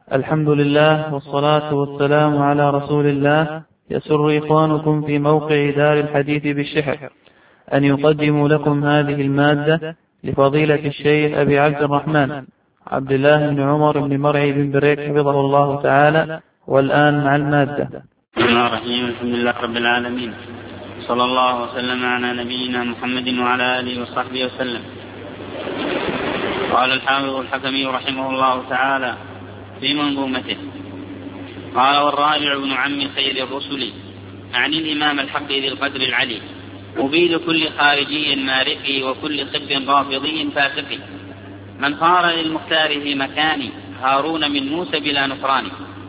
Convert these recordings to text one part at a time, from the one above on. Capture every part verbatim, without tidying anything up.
الحمد لله والصلاة والسلام على رسول الله. يسر إخوانكم في موقع دار الحديث بالشحر أن يقدموا لكم هذه المادة لفضيلة الشيخ أبي عبد الرحمن عبد الله بن عمر بن مرعي بن بريك حفظه الله تعالى. والآن مع المادة. بسم الله الرحمن الرحيم. الحمد لله رب العالمين، صلى الله وسلم على نبينا محمد وعلى آله وصحبه وسلم. قال الحافظ الحكمي رحمه الله تعالى في منظومته: قال: والرابع ابن عم خير الرسل، أعني الإمام الحق ذي القدر العلي، مبيد كل خارجي مارقي وكل خب رافضي فاسقي، من صار للمختار في مكاني، هارون من موسى بلا نكران.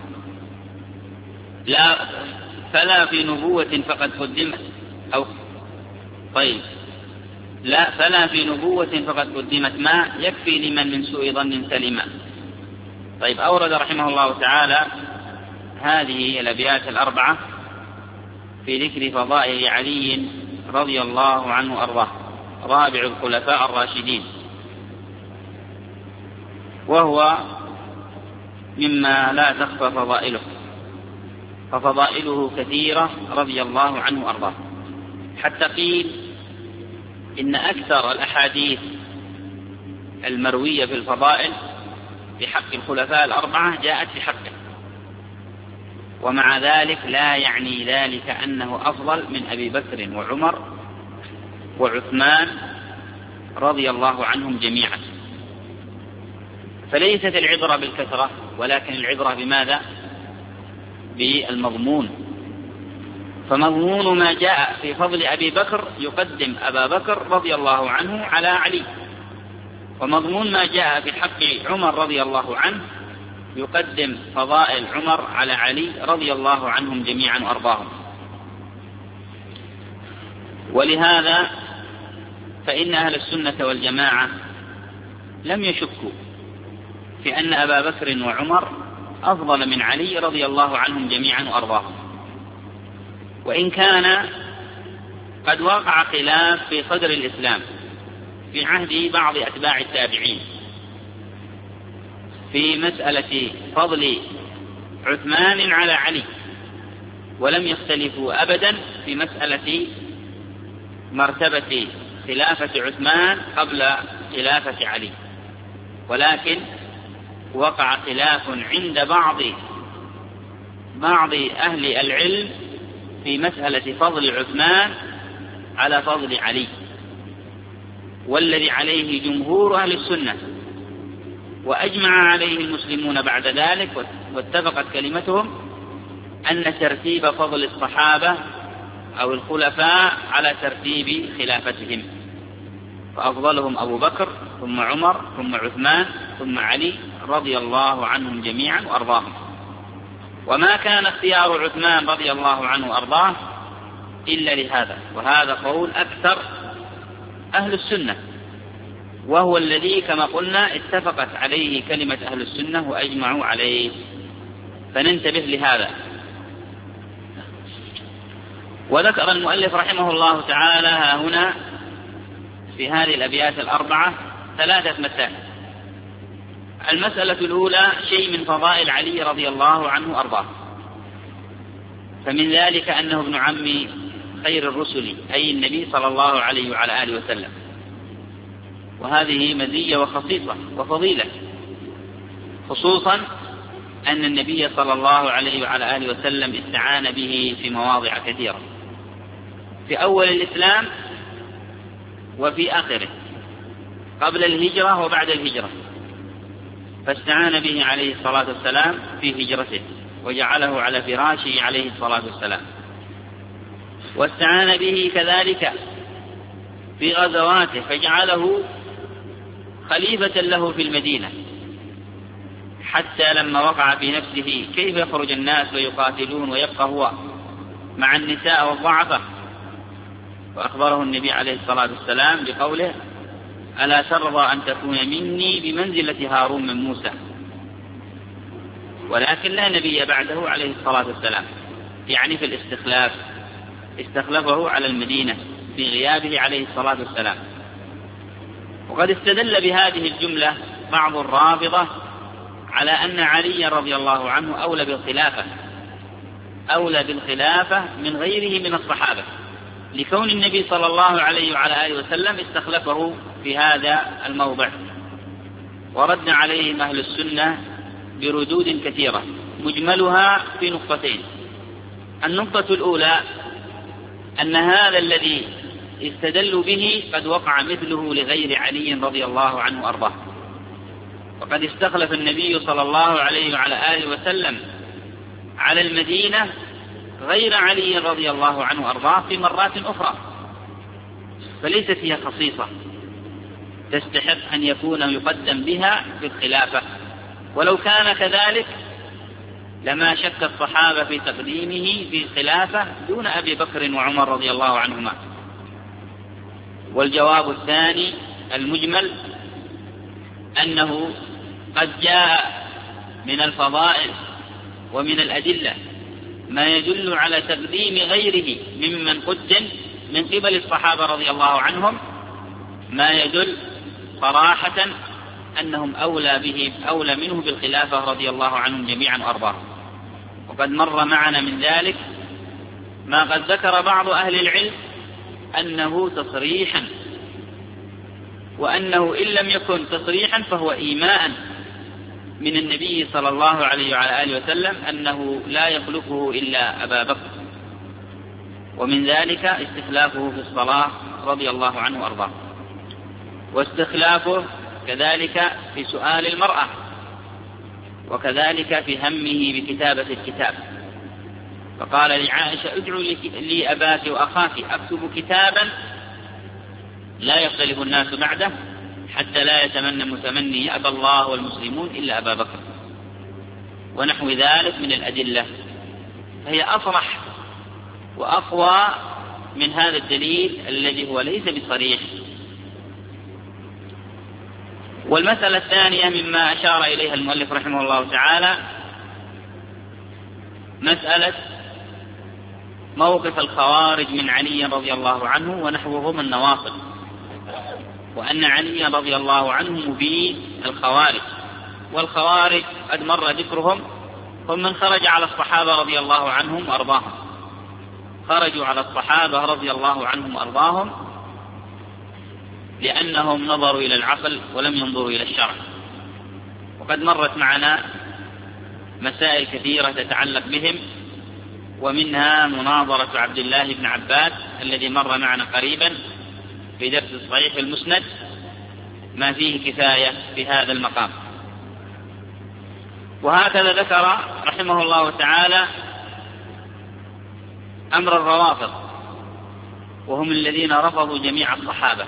لا فلا في نبوة فقد قدمت أو طيب لا فلا في نبوة فقد قدمت ما يكفي لمن من سوء ظن سلما. طيب، أورد رحمه الله تعالى هذه الأبيات الأربعة في ذكر فضائل علي رضي الله عنه أرضاه، رابع الخلفاء الراشدين، وهو مما لا تخفى فضائله، ففضائله كثيرة رضي الله عنه أرضاه، حتى قيل إن أكثر الأحاديث المروية في الفضائل بحق الخلفاء الأربعة جاءت بحقه، ومع ذلك لا يعني ذلك أنه أفضل من أبي بكر وعمر وعثمان رضي الله عنهم جميعا. فليست العبرة بالكثرة، ولكن العبرة بماذا؟ بالمضمون. فمضمون ما جاء في فضل أبي بكر يقدم أبا بكر رضي الله عنه على علي، ومضمون ما جاء في حق عمر رضي الله عنه يقدم فضائل عمر على علي رضي الله عنهم جميعا وأرضاهم. ولهذا فإن أهل السنة والجماعة لم يشكوا في أن أبا بكر وعمر أفضل من علي رضي الله عنهم جميعا وأرضاهم، وإن كان قد وقع خلاف في صدر الإسلام في عهد بعض أتباع التابعين في مسألة فضل عثمان على علي، ولم يختلفوا أبدا في مسألة مرتبة خلافة عثمان قبل خلافة علي، ولكن وقع خلاف عند بعض بعض أهل العلم في مسألة فضل عثمان على فضل علي، والذي عليه جمهور أهل السنة وأجمع عليه المسلمون بعد ذلك واتفقت كلمتهم أن ترتيب فضل الصحابة أو الخلفاء على ترتيب خلافتهم، فأفضلهم أبو بكر ثم عمر ثم عثمان ثم علي رضي الله عنهم جميعا وأرضاهم. وما كان اختيار عثمان رضي الله عنه وأرضاه إلا لهذا، وهذا قول أكثر أهل السنة، وهو الذي كما قلنا اتفقت عليه كلمة أهل السنة وأجمعوا عليه، فننتبه لهذا. وذكر المؤلف رحمه الله تعالى ها هنا في هذه الأبيات الأربعة ثلاثة مسائل. المسألة الأولى شيء من فضائل علي رضي الله عنه أرضاه، فمن ذلك أنه ابن عم خير الرسل، أي النبي صلى الله عليه وعلى آله وسلم، وهذه مزية وخصيصة وفضيلة، خصوصا أن النبي صلى الله عليه وعلى آله وسلم استعان به في مواضع كثيرة، في أول الإسلام وفي آخره، قبل الهجرة وبعد الهجرة، فاستعان به عليه الصلاة والسلام في هجرته وجعله على فراشه عليه الصلاة والسلام، واستعان به كذلك في غزواته فجعله خليفة له في المدينة، حتى لما وقع في نفسه كيف يخرج الناس ويقاتلون ويبقى هو مع النساء والضعفة، وأخبره النبي عليه الصلاة والسلام بقوله: ألا ترضى أن تكون مني بمنزلة هارون من موسى. ولكن لا نبي بعده عليه الصلاة والسلام، يعني في الاستخلاف استخلفه على المدينة في غيابه عليه الصلاة والسلام. وقد استدل بهذه الجملة بعض الرافضة على أن علي رضي الله عنه أولى بالخلافة أولى بالخلافة من غيره من الصحابة، لكون النبي صلى الله عليه وعلى آله وسلم استخلفه في هذا الموضع. ورد عليهم أهل السنة بردود كثيرة مجملها في نقطتين. النقطة الأولى أن هذا الذي استدلوا به قد وقع مثله لغير علي رضي الله عنه وأرضاه، وقد استخلف النبي صلى الله عليه وعلى آله وسلم على المدينة غير علي رضي الله عنه وأرضاه في مرات أخرى، فليست هي خصيصة تستحق أن يكون يقدم بها في الخلافة. ولو كان كذلك لما شك الصحابة في تقديمه في الخلافة دون أبي بكر وعمر رضي الله عنهما. والجواب الثاني المجمل أنه قد جاء من الفضائل ومن الأدلة ما يدل على تقديم غيره ممن قدم من قبل الصحابة رضي الله عنهم، ما يدل صراحة أنهم أولى به أولى منه بالخلافة رضي الله عنهم جميعا وأرضاهم. وقد مر معنا من ذلك ما قد ذكر بعض أهل العلم أنه تصريحا، وأنه إن لم يكن تصريحا فهو إيماء من النبي صلى الله عليه وعلى آله وسلم أنه لا يخلفه إلا أبا بكر. ومن ذلك استخلافه في الصلاة رضي الله عنه وأرضاه، واستخلافه كذلك في سؤال المرأة، وكذلك في همه بكتابة الكتاب، فقال لعائشة ادعوا لي أباك وأخاك أكتب كتابا لا يختلف الناس بعده حتى لا يتمنى متمني يأبى الله والمسلمون إلا أبا بكر، ونحو ذلك من الأدلة، فهي أصرح وأقوى من هذا الدليل الذي هو ليس بصريح. والمسألة الثانية مما أشار إليها المؤلف رحمه الله تعالى مسألة موقف الخوارج من علي رضي الله عنه ونحوهم النواصب، وأن علي رضي الله عنه مبين الخوارج. والخوارج قد مر ذكرهم، هم من خرج على الصحابة رضي الله عنهم وأرضاهم، خرجوا على الصحابة رضي الله عنهم وأرضاهم لأنهم نظروا إلى العقل ولم ينظروا إلى الشرع. وقد مرت معنا مسائل كثيرة تتعلق بهم، ومنها مناظرة عبد الله بن عباس الذي مر معنا قريبا في درس الصحيح المسند، ما فيه كفاية في هذا المقام. وهكذا ذكر رحمه الله تعالى أمر الروافض، وهم الذين رفضوا جميع الصحابة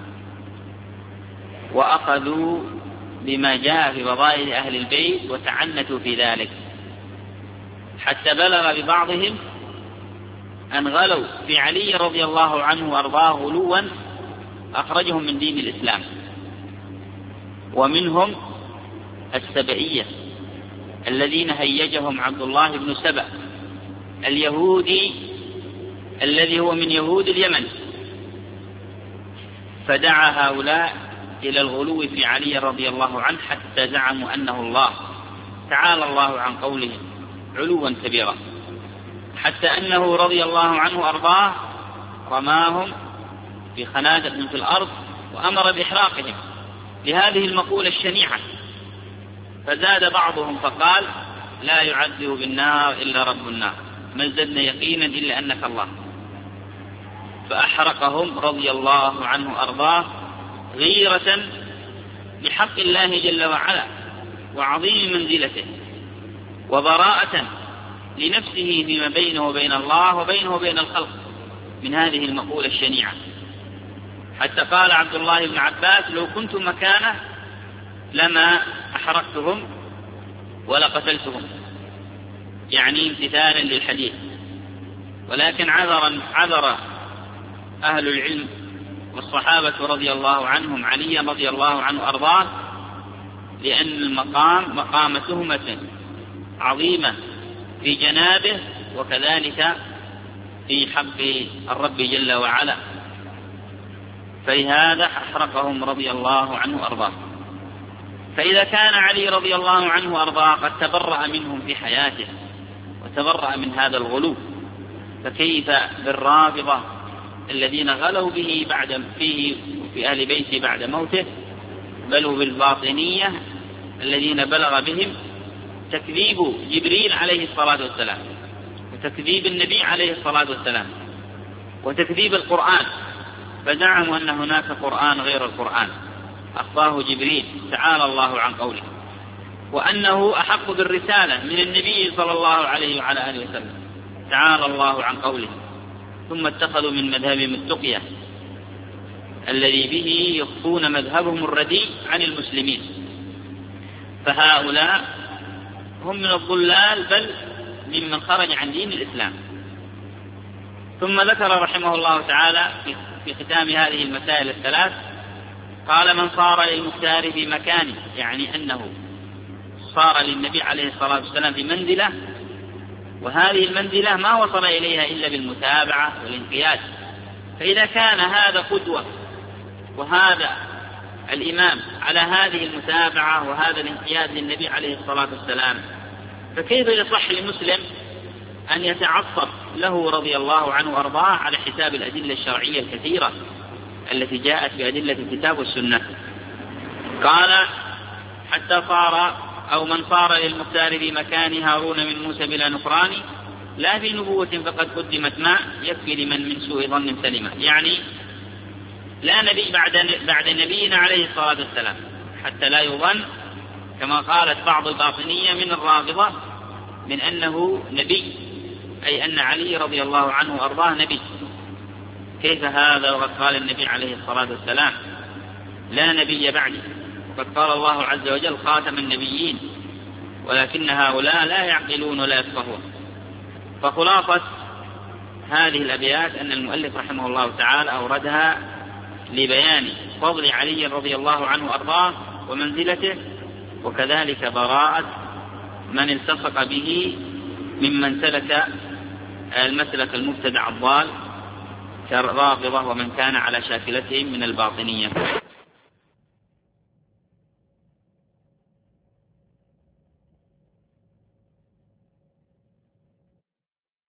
وأخذوا بما جاء في فضائل أهل البيت وتعنتوا في ذلك، حتى بلغ ببعضهم أن غلوا في علي رضي الله عنه وأرضاه غلوا أخرجهم من دين الإسلام. ومنهم السبئية الذين هيجهم عبد الله بن سبأ اليهودي الذي هو من يهود اليمن، فدعا هؤلاء إلى الغلو في علي رضي الله عنه حتى زعموا أنه الله، تعالى الله عن قولهم علوا كبيرا، حتى أنه رضي الله عنه وأرضاه رماهم في خنادق في الأرض وأمر بإحراقهم لهذه المقولة الشنيعة. فزاد بعضهم فقال لا يعذب بالنار إلا رب النار، ما ازددنا يقينا إلا أنك الله، فأحرقهم رضي الله عنه وأرضاه غيرة بحق الله جل وعلا وعظيم منزلته، وبراءة لنفسه فيما بينه وبين الله وبينه وبين الخلق من هذه المقولة الشنيعة. حتى قال عبد الله بن عباس لو كنت مكانه لما أحرقتهم ولا قتلتهم، يعني امتثالا للحديث. ولكن عذر عذر أهل العلم والصحابة رضي الله عنهم علي رضي الله عنه أرضاه، لأن المقام مقام تهمة عظيمة في جنابه وكذلك في حق الرب جل وعلا، فلهذا أحرقهم رضي الله عنه أرضاه. فإذا كان علي رضي الله عنه وأرضاه قد تبرأ منهم في حياته وتبرأ من هذا الغلو، فكيف بالرافضة الذين غلوا به بعد فيه في أهل بيته بعد موته، بل بالباطنية الذين بلغ بهم تكذيب جبريل عليه الصلاة والسلام، وتكذيب النبي عليه الصلاة والسلام، وتكذيب القرآن، فزعموا أن هناك قرآن غير القرآن أخفاه جبريل تعالى الله عن قوله، وأنه أحق بالرسالة من النبي صلى الله عليه وعلى آله وسلم تعالى الله عن قوله. ثم اتخذوا من مذهبهم التقية الذي به يخفون مذهبهم الرديء عن المسلمين، فهؤلاء هم من الضلال بل ممن خرج عن دين الإسلام. ثم ذكر رحمه الله تعالى في ختام هذه المسائل الثلاث، قال: من صار للمختار في مكانه، يعني أنه صار للنبي عليه الصلاة والسلام في منزلة، وهذه المنزلة ما وصل إليها إلا بالمتابعة والانقياد. فإذا كان هذا قدوة وهذا الإمام على هذه المتابعة وهذا الانقياد للنبي عليه الصلاة والسلام، فكيف يصح لمسلم أن يتعصب له رضي الله عنه وأرضاه على حساب الأدلة الشرعية الكثيرة التي جاءت بأدلة الكتاب والسنة؟ قال: حتى صار أو من صار للمختار في مكان هارون من موسى بلا نكران، لا في نبوة فقد قدمت ما يكفي لمن من سوء ظن سلمة، يعني لا نبي بعد بعد نبينا عليه الصلاة والسلام، حتى لا يظن كما قالت بعض الباطنية من الرافضة من أنه نبي، أي أن علي رضي الله عنه وأرضاه نبي. كيف هذا وقد قال النبي عليه الصلاة والسلام: لا نبي بعدي، وقد قال الله عز وجل: خاتم النبيين، ولكن هؤلاء لا يعقلون ولا يفقهون. فخلاصة هذه الأبيات أن المؤلف رحمه الله تعالى أوردها لبيان فضل علي رضي الله عنه وأرضاه ومنزلته، وكذلك براءة من التصق به ممن سلك المسلك المبتدع الضال كالرافضة ومن كان على شاكلتهم من الباطنية.